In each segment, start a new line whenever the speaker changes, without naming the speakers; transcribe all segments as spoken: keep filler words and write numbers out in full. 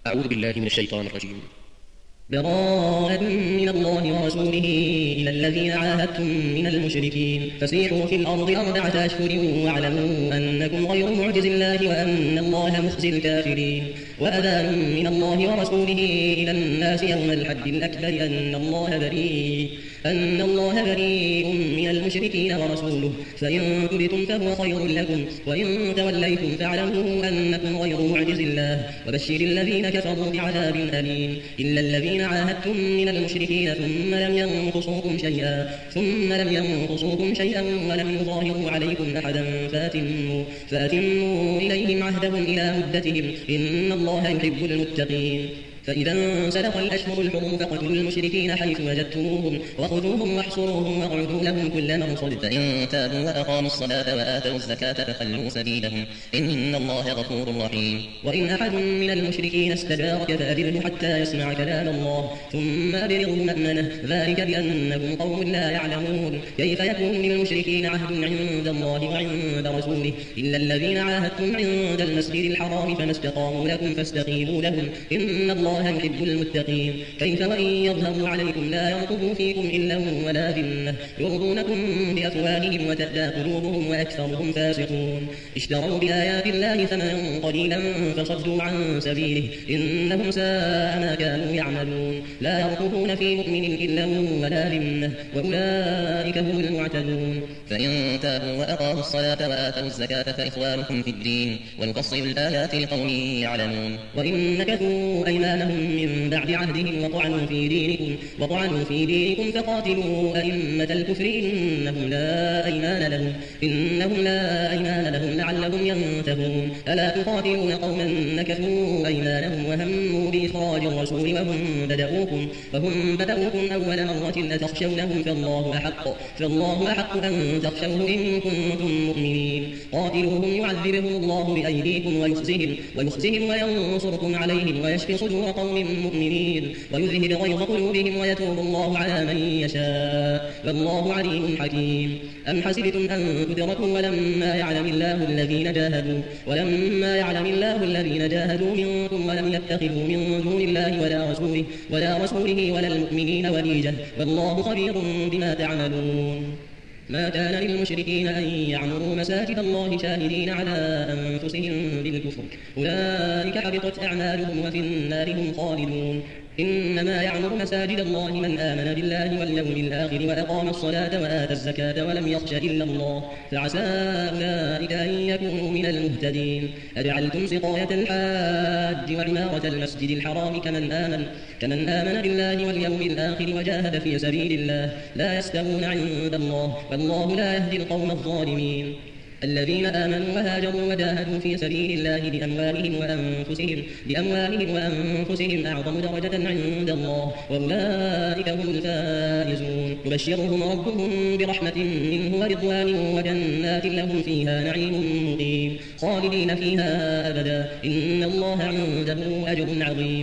أعوذ بالله من الشيطان الرجيم.
براءة من الله ورسوله إلى الذين عاهدتم من المشركين فسيحوا في الأرض أربعة أشهر واعلموا أنكم غير معجز الله وأن الله مخزي الكافرين. وأذان من الله ورسوله إلى الناس يوم الحج الأكبر أن الله بريء أن الله بريء من المشركين ورسوله فإن تبتم فهو خير لكم وإن توليتم فاعلموا أنكم غير معجز الله وبشر الذين كفروا بعذاب أليم. إلا الذين عاهدتم من المشركين ثم لم ينقصوكم شيئا ثم لم ينقصوكم شيئا ولم يظاهروا عليكم أحدا فأتموا, فأتموا إليهم عهدهم إلى مدتهم إن الله يحب المتقين. فإذا انسلخ الأشهر الحرم فاقتلوا المشركين حيث وجدتموهم وخذوهم واحصروهم واقعدوا لهم كل مرصد فإن تابوا وأقاموا الصلاة وآتوا الزكاة فخلوا سبيلهم إن الله غفور رحيم. وإن أحد من المشركين استجارك فأجره حتى يسمع كلام الله ثم أبلغه مأمنه ذلك بأنهم قوم لا يعلمون. كيف يكون للمشركين عهد عند الله وعند رسوله إلا الذين عاهدتم عند المسجد الحرام فما استقاموا لكم فاستقيموا لهم إن الله يحب المتقين. كيف وإن يظهروا عليكم لا يرقبوا فيكم إلا ولا ذمة يرضونكم بأفواههم وتأتى قلوبهم وأكثرهم فاسقون. اشتروا بآيات الله ثمنا قليلا فصدوا عن سبيله إنهم ساء ما كانوا يعملون. لا يرقبون في مؤمن إلا ولا ذمة وأولئك هم المعتدون.
فإن تابوا وأقاموا الصلاة وآتوا الزكاة فإخوانكم في الدين ونفصل الآيات لقوم يعلمون.
وإن نكثوا أيمانهم من بعد عهدهم وطعنوا في دينكم وطعنوا في دينكم فقاتلوا أئمة الكفر إنهم لا أيمان لهم إنهم لا أيمان لهم لعلهم ينتهون. ألا تقاتلون قوما نكثوا أيمانهم وهموا بإخراج الرسول وهم بدأوكم وهم بدأوكم أول مرة أتخشونهم فالله أحق فالله أحق أن تخشوه إن كنتم مؤمنين. قاتلوهم يعذبهم الله بأيديكم ويخزهم ويخزهم وينصركم عليهم ويشفي صدور قوم مؤمنين ويذهب غيظ قلوبهم ويتوب الله على من يشاء والله عليم حكيم. أم حسبتم أن تدركوا ولما يعلم الله الذين جاهدوا ولما يعلم الله الذين جاهدوا منكم ولم يتخذوا من دون الله ولا رسوله ولا رسوله ولا المؤمنين وليجة والله خبير بما تعملون. ما كان للمشركين أن يعمروا مساجد الله شاهدين على أنفسهم بالكفر أولئك حبطت أعمالهم وفي النار هم خالدون. إنما يعمر مساجد الله من آمن بالله واليوم الآخر وأقام الصلاة وآتى الزكاة ولم يخش إلا الله فعسى أولئك أن يكونوا من المهتدين. أجعلتم سقاية الحاج وعمارة المسجد الحرام كمن آمن كمن آمن بالله واليوم الآخر وجاهد في سبيل الله لا يستوون عند الله والله لا يهدي القوم الظالمين. الذين آمنوا وهاجروا وجاهدوا في سبيل الله بأموالهم وأنفسهم بأموالهم وأنفسهم أعظم درجة عند الله وأولئك هم الفائزون. يبشرهم ربهم برحمة منه ورضوان وجنات لهم فيها نعيم مقيم خالدين فيها أبدا إن الله عنده أجر عظيم.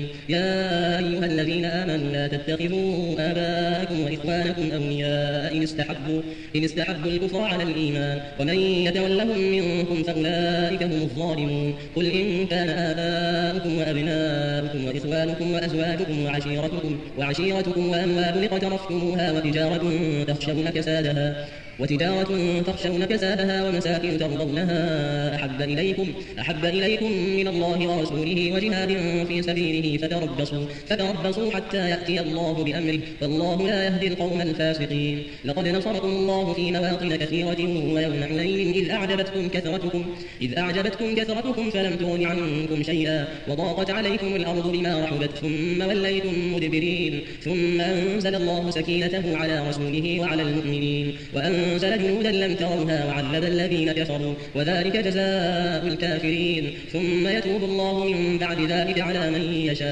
يا أيها الذين آمنوا لا تتخذوا آباءكم وإخوانكم أولياء إن استحبوا إن استحبوا الكفر على الإيمان ومن يتولهم منكم فأولئك هم الظالمون. قل إن كان آباؤكم وأبناؤكم وإخوانكم وأزواجكم وعشيرتكم وعشيرتكم وأموال اقترفتموها وتجارة تخشون كسادها وتجارة تخشون كسادها ومساكن ترضونها أحب إليكم أحب إليكم من الله ورسوله وجهاد في سبيله فتربصوا فتربصوا حتى يأتي الله بأمره والله لا يهدي القوم الفاسقين. لقد نصركم الله في مواطن كثيرة ويوم حنين إذ أعجبتكم كثرتكم إذ أعجبتكم كثرتكم فلم تغن عنكم شيئا وضاقت عليكم الأرض بما رحبت ثم وليتم مدبرين ثم أنزل الله سكينته على رسوله وعلى المؤمنين وأن أنزل جنودا لم تروها وعذب الذين كفروا وذلك جزاء الكافرين ثم يتوب الله من بعد ذلك على من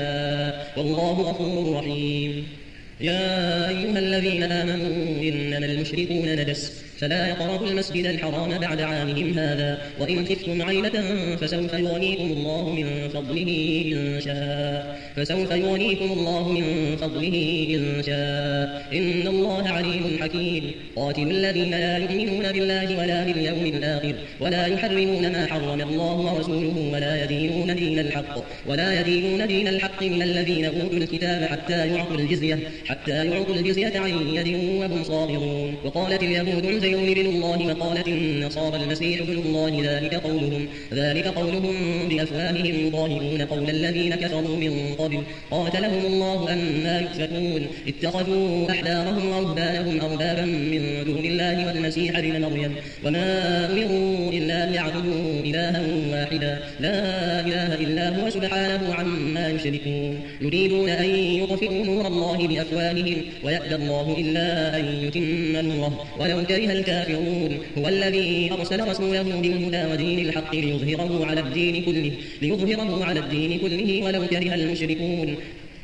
يشاء والله غفور رحيم. يا أيها الذين آمنوا إنما المشركون نجس فلا يقربوا المسجد الحرام بعد عامهم هذا وإن خفتم عيلة فسوف يغنيكم الله من فضله إن شاء فسوف يغنيكم الله من فضله إن شاء إن الله عليم حكيم قاتلوا الذين لا يؤمنون بالله ولا باليوم الآخر ولا يحرمون ما حرم الله ورسوله ولا يدينون دين الحق ولا يدينون دين الحق من الذين أوتوا الكتاب حتى يعطوا الجزية حتى يعطوا الجزية عن يد وهم صاغرون وقالت اليهود عزير بن الله وقالت النصارى المسيح ابن الله ذلك قولهم ذلك قولهم بأفواههم يضاهئون قول الذين كفروا من قبل قاتلهم الله أنى يؤفكون اتخذوا أحبارهم ورهبانهم أربابا من دون الله والمسيح ابن مريم وما أمروا إلا ليعبدوا إلها واحدا لا إله إلا هو سبحانه عما يشركون يريدون أن يطفئوا نور الله بأفواههم ويأبى الله إلا أن يتم نوره ولو كره الكافرون هو الذي أرسل رسوله بالهدى ودين الحق ليظهره على الدين كله ليظهره على الدين كله ولو كره المشركون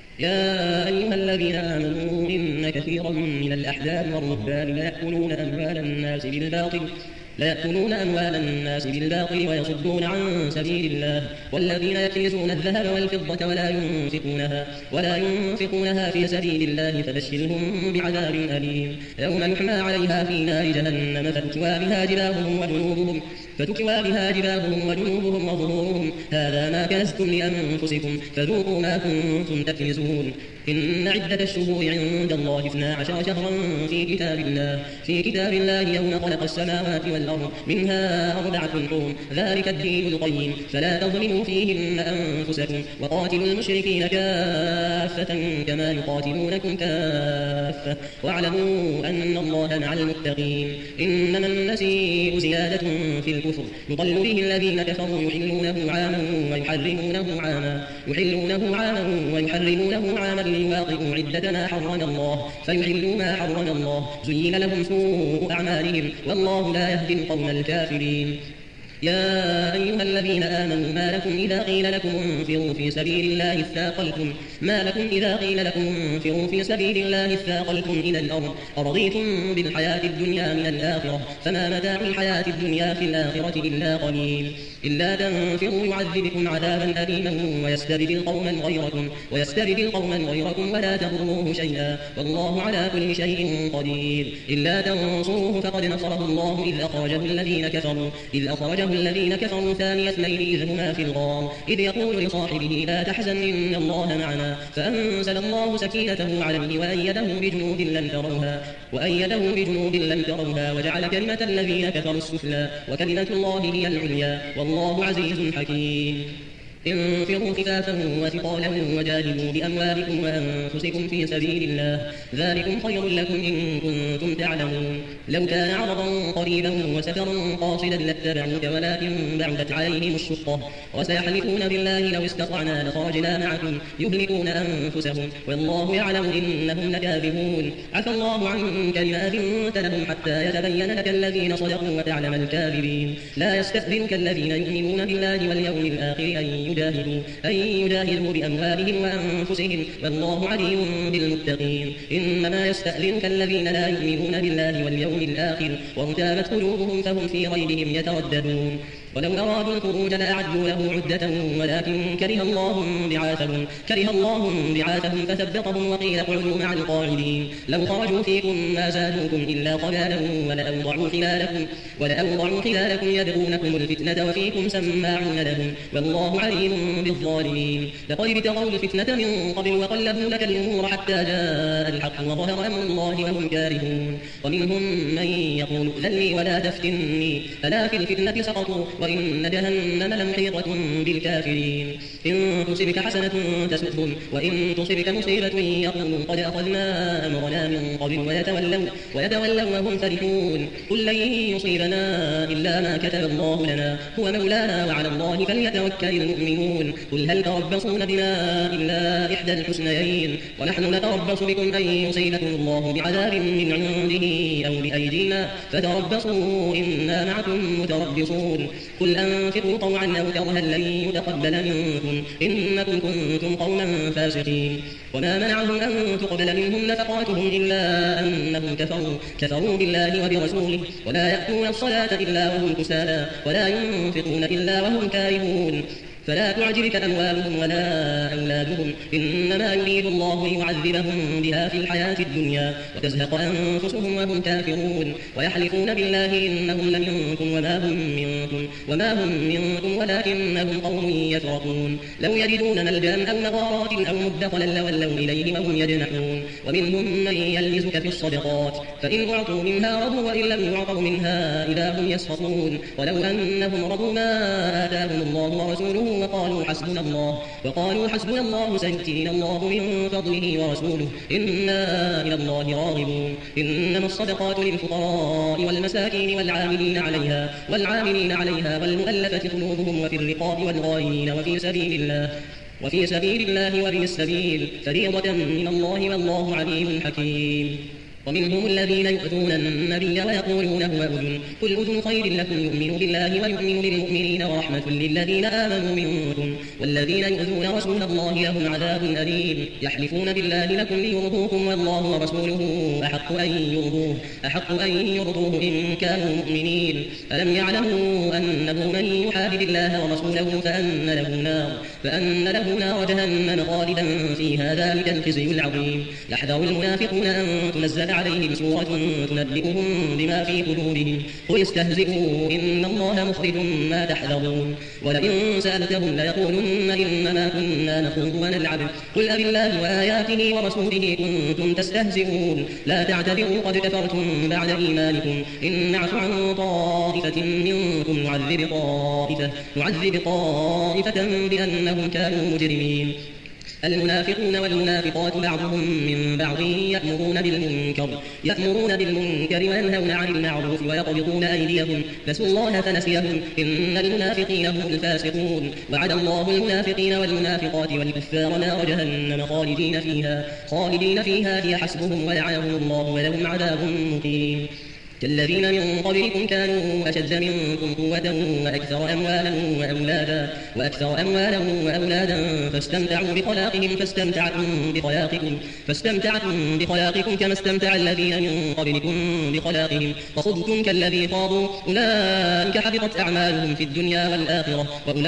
يا أيها الذين آمنوا إن كثيرا من الأحزاب والرهبان ليأكلون أموال الناس بالباطل ليأكلون أموال الناس بالباطل ويصدون عن سبيل الله والذين يكنزون الذهب والفضة ولا ينفقونها ولا ينفقونها في سبيل الله فبشرهم بعذاب أليم يوم يحمى عليها في نار جهنم فتكوى بها جباههم وجنوبهم فتكوى بها جباههم وجنوبهم وظهورهم هذا ما كنزتم لأنفسكم فذوقوا ما كنتم تكنزون إن عدة الشهور عند الله اثنا عشر شهرا في كتاب الله في كتاب الله يوم خلق السماوات والأرض منها أربعة حرم ذلك الدين القيم فلا تظلموا فيهن أنفسكم وقاتلوا المشركين كافة كما يقاتلونكم كافة واعلموا أن الله مع المتقين إنما النسيء زيادة في الكفر يضل به الذين كفروا يحلونه عاما ويحرمونه عاما يحلونه عاما ويحرمونه عاما ليواطئوا عدة ما حرم الله فيحلوا ما حرم الله زين لهم سوء أعمالهم والله لا يهدي القوم الكافرين يا أيها الذين آمنوا ما لكم إذا قيل لكم انفروا في سبيل الله اثاقلتم ما لكم إذا قيل لكم انفروا في سبيل الله اثاقلتم إلى الأرض أرضيتم بالحياة الدنيا من الآخرة فما متاع الحياة الدنيا في الآخرة إلا قليل إلا تنفروا يعذبكم عذابا أليما ويستبدل قوما غيركم ويستبدل قوما غيركم ولا تضروه شيئا والله على كل شيء قدير إلا تنصروه فقد نصره الله إذ أخرجه الذين كفروا إذ أخرجه الذين كفروا ثاني اثنين إذ هما في الغار إذ يقول لصاحبه لا تحزن إن الله معنا فأنزل الله سكينته عليه وأيده بجنود لم تروها وأيده بجنود لم تروها وجعل كلمة الذين كفروا السفلى وكلمة الله هي العليا والله عزيز حكيم انفروا خفافا وثقالا وجاهدوا بأموالكم وأنفسكم في سبيل الله ذلكم خير لكم إن كنتم تعلمون لو كان عرضا قريبا وسفرا قاصدا لاتبعوك ولكن بعدت عليهم الشقة وسيحلفون بالله لو استطعنا لخرجنا معكم يهلكون أنفسهم والله يعلم إنهم لكاذبون عفى الله عنك لما أذنت لهم حتى يتبين لك الذين صدقوا وتعلم الكاذبين لا يستأذنك الذين يؤمنون بالله واليوم الآخر أن يجاهدوا أن يجاهدوا بأموالهم وأنفسهم والله عليم بالمتقين إنما يستأذنك الذين لا يؤمنون بالله واليوم الآخر وارتابت قلوبهم فهم في ريبهم يترددون ولو أرادوا الخروج لأعدوا له عدة ولكن كره الله بعاثهم كره الله بعاثهم فثبطهم وقيل اقعدوا مع القاعدين لو خرجوا فيكم ما زادوكم إلا قبالا ولأوضعوا خلالكم ولأوضعوا خلالكم يبغونكم الفتنة وفيكم سماعون لهم والله عليم بالظالمين لقد ابتغوا الفتنة من قبل وقلبوا لك الأمور حتى جاء الحق وظهر أمر الله وهم كارهون ومنهم من يقول ائذن لي ولا تفتني ألا في الفتنة سقطوا وإن جهنم لمحيطة بالكافرين إن تصبك حسنة تسؤهم وإن تصبك مصيبة يقولوا قد أخذنا أمرنا من قبل ويتولوا ويتولوا وهم فرحون قل لن يصيبنا إلا ما كتب الله لنا هو مولانا وعلى الله فليتوكل المؤمنون قل هل تربصون بنا إلا إحدى الحسنيين ونحن نتربص بكم أن يصيبكم الله بعذاب من عنده أو بأيدينا فتربصوا إنا معكم متربصون قل أنفقوا طوعا أو كرها لن يتقبل منكم إنكم كنتم قوما فاسقين وما منعهم أن تقبل منهم نفقاتهم إلا أنهم كفروا كفروا بالله وبرسوله ولا يأتون الصلاة إلا وهم كسالى ولا ينفقون إلا وهم كارهون فلا تعجبك أموالهم ولا أولادهم إنما يريد الله ليعذبهم بها في الحياة الدنيا وتزهق أنفسهم وهم كافرون ويحلفون بالله إنهم لمنكم وما هم منكم وما هم منكم ولكنهم قوم يفرقون لو يجدون ملجأ أو مغارات أو مدخلا لولوا إليه وهم يجنحون ومنهم من يلمزك في الصدقات فإن أعطوا منها رضوا وإن لم يعطوا منها إذا هم يسخطون ولو أنهم رضوا ما آتاهم الله ورسوله وقالوا حسبنا الله وقالوا حسبنا الله سيؤتينا الله من فضله ورسوله إنا إلى الله راغبون إنما الصدقات للفقراء والمساكين والعاملين عليها والعاملين عليها والمؤلفة قلوبهم وفي الرقاب والغارمين وفي سبيل الله وفي سبيل الله وابن السبيل فريضة من الله والله عليم حكيم ومنهم الذين يؤذون النبي ويقولون هو أذن قل أذن خير لكم يؤمن بالله ويؤمن للمؤمنين ورحمة للذين آمنوا منكم والذين يؤذون رسول الله لهم عذاب أليم يحلفون بالله لكم ليرضوكم والله ورسوله أحق أن يرضوه أحق أن يرضوه إن كانوا مؤمنين ألم يعلموا أنه من يحادد الله ورسوله فأن له نار فأن له نار جهنم خالدا فيها ذلك الخزي العظيم يحذر المنافقون أن تنزل عليهم سورة تنبئهم بما في قلوبهم قل استهزئوا إن الله مخرج ما تحذرون ولئن سألتهم ليقولن إنما كنا نخوض ونلعب قل أبالله وآياته ورسوله كنتم تستهزئون لا تعتذروا قد كفرتم بعد إيمانكم إن نعف عن طائفة منكم نعذب طائفة نعذب طائفة بأنهم كانوا مجرمين المنافقون والمنافقات بعضهم من بعض يأمرون بالمنكر يأمرون بالمنكر وينهون عن المعروف ويقبضون أيديهم نسوا الله فنسيهم إن المنافقين هم الفاسقون وعد الله المنافقين والمنافقات والكفار نار جهنم خالدين فيها خالدين فيها هي حسبهم ولعنهم الله ولهم عذاب مقيم كالذين من قبلكم كانوا أشد منكم قوة وأكثر أموالا وأولادا وأكثر أموالا وأولادا فاستمتعوا بخلاقهم فاستمتعتم بخلاقكم فاستمتعتم بخلاقكم كما استمتع الذين من قبلكم بخلاقهم وخضتم كالذي خاضوا أولئك حبطت أعمالهم في الدنيا والآخرة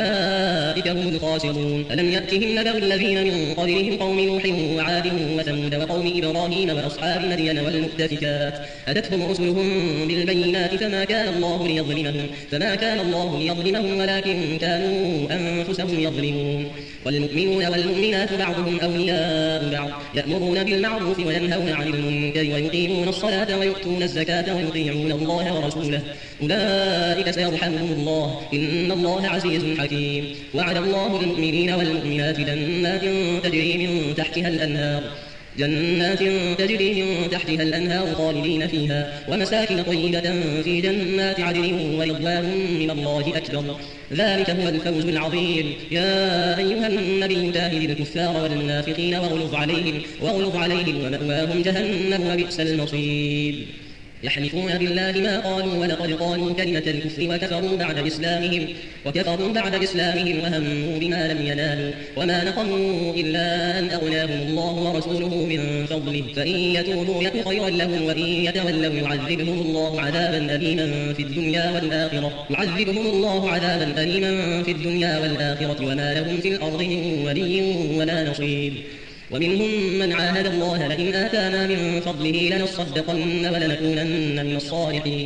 وأولئك هم الخاسرون ألم يأتهم نبأ الذين من قبلهم قوم نوح وعاد وثمود وقوم إبراهيم وأصحاب مدين والمؤتفكات أتتهم رسلهم بالبينات فما كان الله ليظلمهم فما كان الله ليظلمهم ولكن كانوا أنفسهم يظلمون والمؤمنون والمؤمنات بعضهم أولياء بعض يأمرون بالمعروف وينهون عن المنكر ويقيمون الصلاة ويؤتون الزكاة ويطيعون الله ورسوله أولئك سيرحمهم الله إن الله عزيز حكيم وعد الله المؤمنين والمؤمنات جنات تجري من تحتها الأنهار جنات تجري من تحتها الأنهار خالدين فيها ومساكن طيبة في جنات عدن ورضوان من الله أكبر ذلك هو الفوز العظيم يا أيها النبي جاهد الكفار والمنافقين واغلظ عليهم واغلظ عليهم ومأواهم جهنم وبئس المصير يحلفون بالله ما قالوا ولقد قالوا كلمة الكفر وكفروا بعد إسلامهم وكفروا بعد إسلامهم وهموا بما لم ينالوا وما نقموا إلا أن أغناهم الله ورسوله من فضله فإن يتوبوا يك خيرا لهم وإن يتولوا يعذبهم الله عذابا أليما في الدنيا والآخرة يعذبهم الله عذابا أليما في الدنيا والآخرة وما لهم في الأرض من ولي ولا نصير ومنهم من عاهد الله لئن آتانا من فضله لنصدقن ولنكونن من الصالحين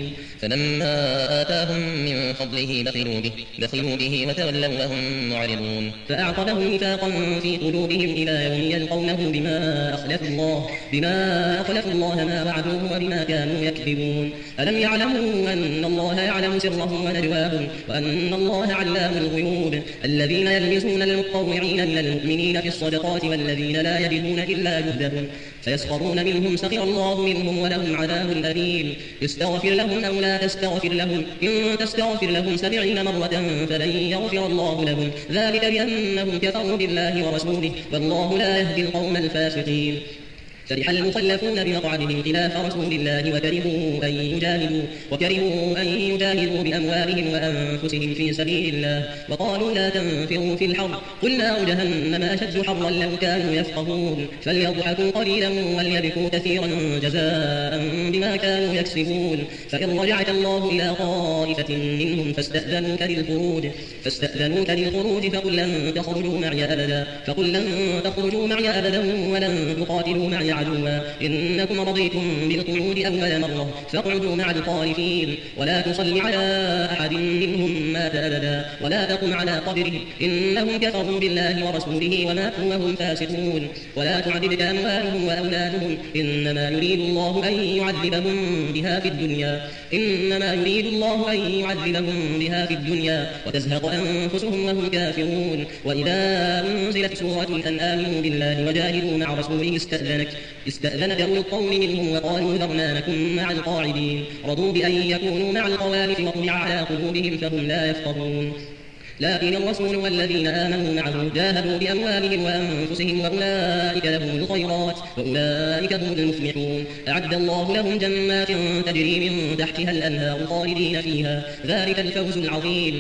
فلما آتاهم من فضله بخلوا به, بخلوا به وتولوا وهم معرضون
فأعقبهم نفاقا في قلوبهم إلى يوم يلقونه بما أخلفوا الله بما أخلفوا الله ما وعدوه وبما كانوا يكذبون ألم يعلموا أن الله يعلم سرهم ونجواهم وأن الله علام الغيوب الذين يلمزون المطوعين من المؤمنين في الصدقات والذين لا يجدون إلا جهدهم فيسخرون منهم سخر الله منهم ولهم عذاب أليم استغفر لهم أو لا تستغفر لهم إن تستغفر لهم سبعين مرة فلن يغفر الله لهم ذلك بأنهم كفروا بالله ورسوله والله لا يهدي القوم الفاسقين فرح المخلفون بمقعدهم خلاف رسول الله وكرهوا أن يجاهدوا وكرهوا أن يجاهدوا بأموالهم وأنفسهم في سبيل الله وقالوا لا تنفروا في الحر قل نار جهنم أشد حرا لو كانوا يفقهون فليضحكوا قليلا وليبكوا كثيرا جزاء بما كانوا يكسبون فإن رجعك الله إلى طائفة منهم فاستأذنوك للخروج فاستأذنوك للخروج فقل لن تخرجوا معي أبدا فقل لن تخرجوا معي أبدا ولن تقاتلوا معي عدوا إنكم رضيتم بالقعود أول مرة فاقعدوا مع الخالفين ولا تصل على أحد منهم مات أبدا ولا تقم على قبره إنهم كفروا بالله ورسوله وماتوا وهم فاسقون ولا تعذبك أموالهم وأولادهم إنما يريد الله أن يعذبهم بها في الدنيا إنما يريد الله أن يعذبهم بها في الدنيا وتزهق أنفسهم وهم كافرون وإذا أنزلت سورة أن آمنوا بالله وجاهدوا مع رسوله استأذنك استأذنك أولو الطول منهم وقالوا ذرنا نكن مع القاعدين رضوا بأن يكونوا مع الخوالف وطبع على قلوبهم فهم لا يفقهون لكن الرسول والذين آمنوا معه جاهدوا بأموالهم وأنفسهم وأولئك لهم الخيرات وأولئك هم المفلحون أعد الله لهم جنات تجري من تحتها الأنهار خالدين فيها ذلك الفوز العظيم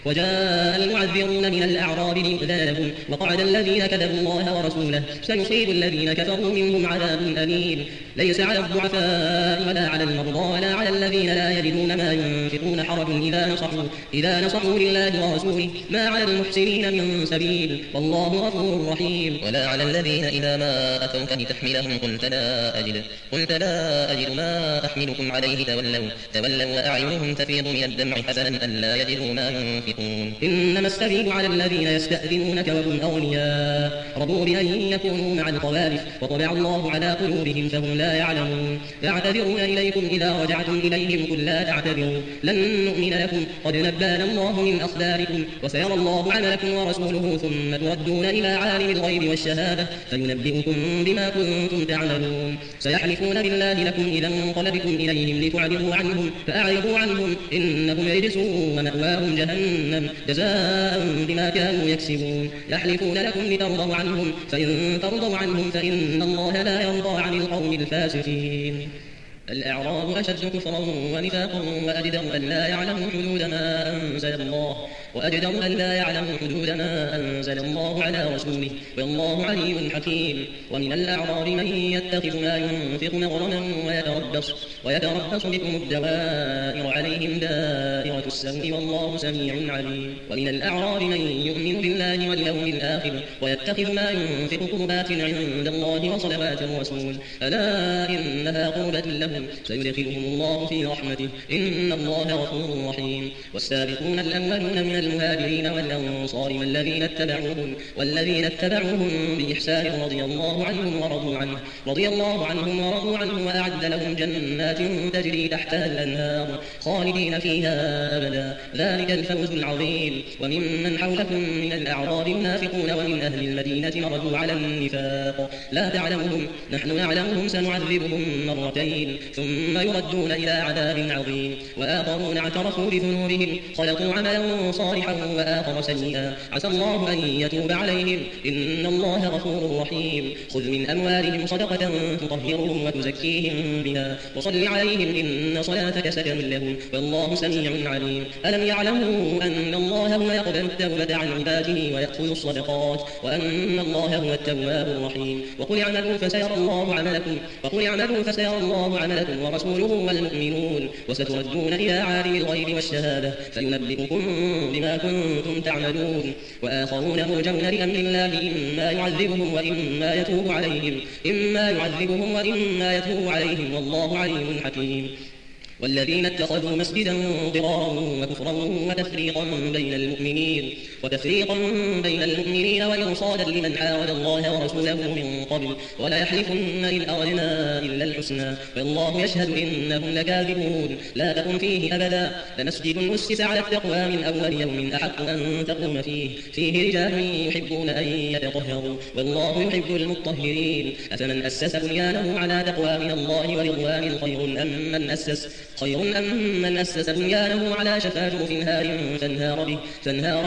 وجاء المعذرون من الأعراب ليؤذن لهم وقعد الذين كذبوا الله ورسوله سيصيب الذين كفروا منهم عذاب أليم ليس على الضعفاء ولا على المرضى ولا على الذين لا يجدون ما ينفقون حرج إذا نصحوا إذا نصحوا لله ورسوله ما على المحسنين من سبيل والله غفور رحيم
ولا على الذين إذا ما أتوك لتحملهم قلت لا أجد قلت لا أجد ما أحملكم عليه تولوا تولوا وأعينهم تفيض من الدمع حزنا ألا يجدوا ما ينفقون
إنما السبيل على الذين يستأذنونك وهم أغنياء رضوا بأن يكونوا مع الخوالف وطبع الله على قلوبهم فهم لا يعلمون يعتذرون إليكم إذا رجعتم إليهم قل لا تعتذروا لن نؤمن لكم قد نبأنا الله من أخباركم وسيرى الله عملكم ورسوله ثم تردون إلى عالم الغيب والشهادة فينبئكم بما كنتم تعملون سيحلفون بالله لكم إذا انقلبتم إليهم لتعرضوا عنهم فأعرضوا عنهم إنهم رجس ومأواهم جهنم جزاء بما كانوا يكسبون يحلفون لكم لترضوا عنهم فإن ترضوا عنهم فإن الله لا يرضى عن القوم الفاسقين الأعراب أشد كفرا ونفاقا وأجدر أن لا يعلموا حدود ما أنزل الله وأجدر أن لا يعلموا حدود ما أنزل الله على رسوله والله عليم حكيم ومن الأعراب من يتخذ ما ينفق مغرما ويتربص ويتربص بكم الدوائر عليهم دائرة السوء والله سميع عليم ومن الأعراب من يؤمن بالله واليوم الآخر ويتخذ ما ينفق قربات عند الله وصلوات الرسول ألا إنها قربة لهم سيدخلهم الله في رحمته إن الله غفور رحيم والسابقون الأولون من المهاجرين والأنصار والذين اتبعوهم والذين اتبعوهم بإحسان رضي الله عنهم ورضوا عنه رضي الله عنهم ورضوا عنه وأعد لهم جنات تجري تحتها الأنهار خالدين فيها أبدا ذلك الفوز العظيم وممن حولكم من الأعراب منافقون ومن أهل المدينة مردوا على النفاق لا تعلمهم نحن نعلمهم سنعذبهم مرتين ثم يردون إلى عذاب عظيم وآخرون اعترفوا بذنوبهم خلقوا عملا صالحا وآخر سيئا عسى الله أن يتوب عليهم إن الله غفور رحيم خذ من أموالهم صدقة تطهرهم وتزكيهم بها وصل عليهم إن صلاتك سكن لهم والله سميع عليم ألم يعلموا أن الله هو يقبل التوبة عن عباده ويأخذ الصدقات وأن الله هو التواب الرحيم وقل اعملوا فسيرى الله عملكم وقل اعملوا فسيرى الله عملكم ورسوله والمؤمنون وستردون إلى عالم الغيب والشهادة فينبئكم بما كنتم تعملون وآخرون مرجون لأمر الله إما يعذبهم وإما يتوب عليهم إما يعذبهم وإما يتوب عليهم والله عليم حكيم والذين اتخذوا مسجدا ضرارا وكفرا وتفريقا بين المؤمنين وتفريقا بين المؤمنين وإرصادا لمن حارب الله ورسوله من قبل ولا يحلفن إن أردنا إلا الحسنى والله يشهد إنهم لكاذبون لا تقم فيه أبدا لمسجد أسس على التقوى من أول يوم أحق أن تقوم فيه فيه رجال يحبون أن يتطهروا والله يحب المطهرين أفمن أسس بنيانه على تقوى من الله ورضوان خير أم من أسس خير أم من أسس بنيانه على شفا جرف هار فانهار به, فانهار به في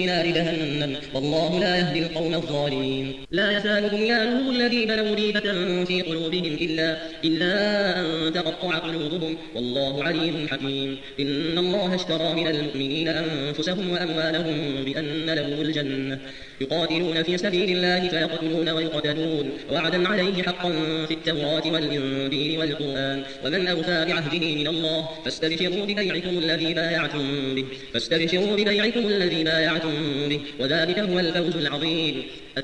في نار جهنم والله لا يهدي القوم الظالمين لا يزال بنيانهم الذي بنوا ريبة في قلوبهم إلا, إلا أن تقطع قلوبهم والله عليم حكيم إن الله اشترى من المؤمنين أنفسهم وأموالهم بأن لهم الجنة يقاتلون في سبيل الله فيقتلون ويقتلون وعدا عليه حقا في التوراة والإنجيل والقرآن ومن أوفى بعهده من الله فاستبشروا ببيعكم الذي بايعتم به فاستبشروا ببيعكم الذي بايعتم به وذلك هو الفوز العظيم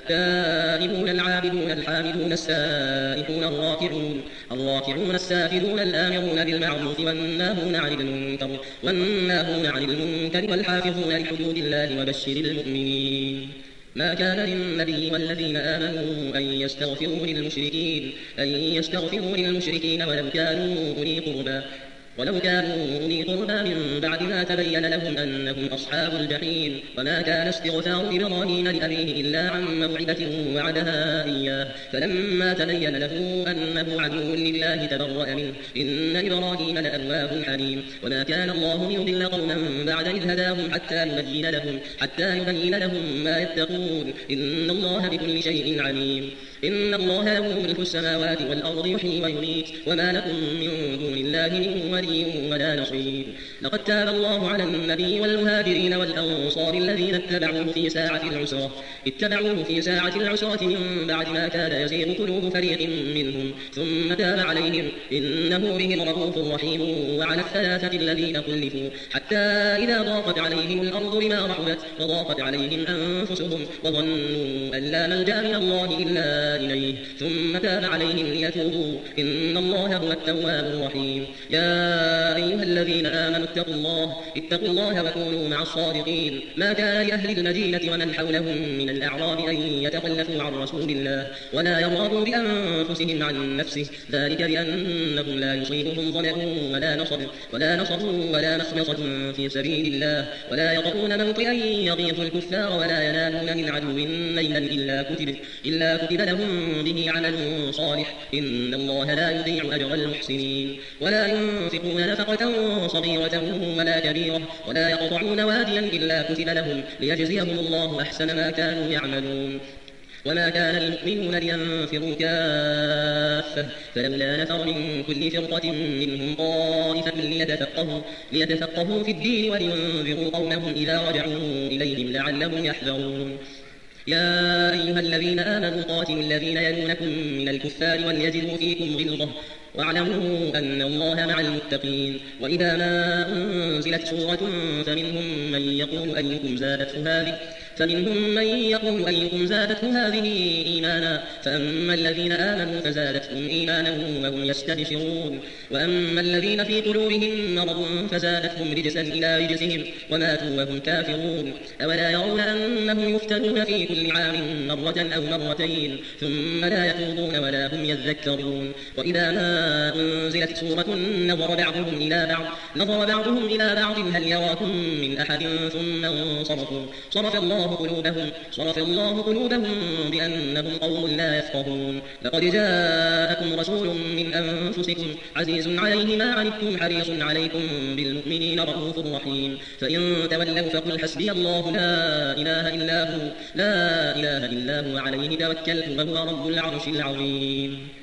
التائبون العابدون الحامدون السائحون الراكعون الراكعون الساجدون الآمرون بالمعروف والناهون عن المنكر والناهون عن المنكر والحافظون لحدود الله وبشر المؤمنين ما كان للنبي والذين آمنوا أن يستغفروا للمشركين أن يستغفروا للمشركين ولو كانوا أولي قربى ولو كانوا أولي قربى من بعد ما تبين لهم أنهم أصحاب الجحيم وما كان استغفار إبراهيم لأبيه إلا عن موعدة وعدها إياه فلما تبين له أنه عدو لله تبرأ منه إن إبراهيم لأواه حليم وما كان الله ليضل قوما بعد إذ هداهم حتى يبين لهم حتى يبين لهم ما يتقون إن الله بكل شيء عليم إن الله له ملك السماوات والأرض يحيي ويميت وما لكم من دون الله من ولي ولا نصير لقد تاب الله على النبي والمهاجرين والأنصار الذين اتبعوه في ساعة العسرة اتبعوه في ساعة العسرة من بعد ما كاد يزيغ قلوب فريق منهم ثم تاب عليهم إنه بهم رؤوف رحيم وعلى الثلاثة الذين خلفوا حتى إذا ضاقت عليهم الأرض بما رحبت وضاقت عليهم أنفسهم وظنوا أن لا ملجأ من الله إلا إليه ثم تاب عليهم ليتوبوا إن الله هو التواب الرحيم يا أيها الذين آمنوا اتقوا الله اتقوا الله وكونوا مع الصادقين ما كان لأهل المدينة ومن حولهم من الأعراب أن يتخلفوا عن رسول الله ولا يرغبوا بأنفسهم عن نفسه ذلك بأنهم لا يصيبهم ظمأ ولا نصب ولا نصب ولا مخمصة في سبيل الله ولا يطؤون موطئا يغيظ الكفار ولا ينالون من عدو نيلا إلا كتب إلا كتب لهم به عمل صالح إن الله لا يضيع أجر المحسنين ولا ينفقون نفقة صغيرة ولا كبيرة ولا يقطعون واديا إلا كتب لهم ليجزيهم الله أحسن ما كانوا يعملون وما كان المؤمنون لينفروا كافة فلولا نفر من كل فرقة منهم طائفة ليتفقهوا, ليتفقهوا في الدين ولينذروا قومهم إذا رجعوا إليهم لعلهم يحذرون يا أيها الذين آمنوا قاتلوا الذين يلونكم من الكفار وليجدوا فيكم غلظة واعلموا أن الله مع المتقين وإذا ما أنزلت سورة فمنهم من يقول أيكم زادته هذه فمنهم من يقول أيكم زادته هذه إيمانا فأما الذين آمنوا فزادتهم إيمانا وهم يستبشرون وأما الذين في قلوبهم مرض فزادتهم رجسا إلى رجسهم وماتوا وهم كافرون أولا يرون أنهم يفتنون في كل عام مرة أو مرتين ثم لا يتوبون ولا هم يذكرون وإذا ما أنزلت سورة نظر بعضهم إلى بعض نظر بعضهم إلى بعض هل يراكم من أحد ثم انصرفوا صرف الله قلوبهم صرف الله قلوبهم بأنهم قوم لا يفقهون لقد جاءكم رسول من أنفسكم عزيز عليه ما عنتم حريص عليكم بالمؤمنين رؤوف رحيم فإن تولوا فقل حسبي الله لا إله إلا هو لا إله إلا هو عليه توكلت وهو رب العرش العظيم.